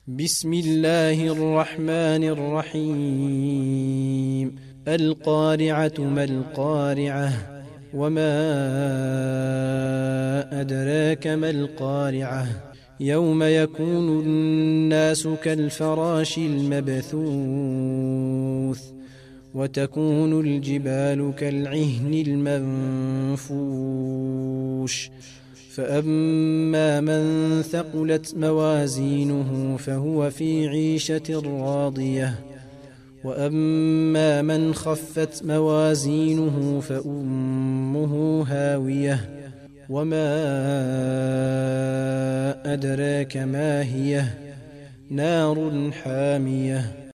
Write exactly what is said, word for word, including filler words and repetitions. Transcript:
بسم الله الرحمن الرحيم القارعة ما القارعة وما أدراك ما القارعة يوم يكون الناس كالفراش المبثوث وتكون الجبال كالعهن المنفوش فأما من ثقلت موازينه فهو في عيشة راضية وأما من خفت موازينه فأمه هاوية وما أدراك ما هي نار حامية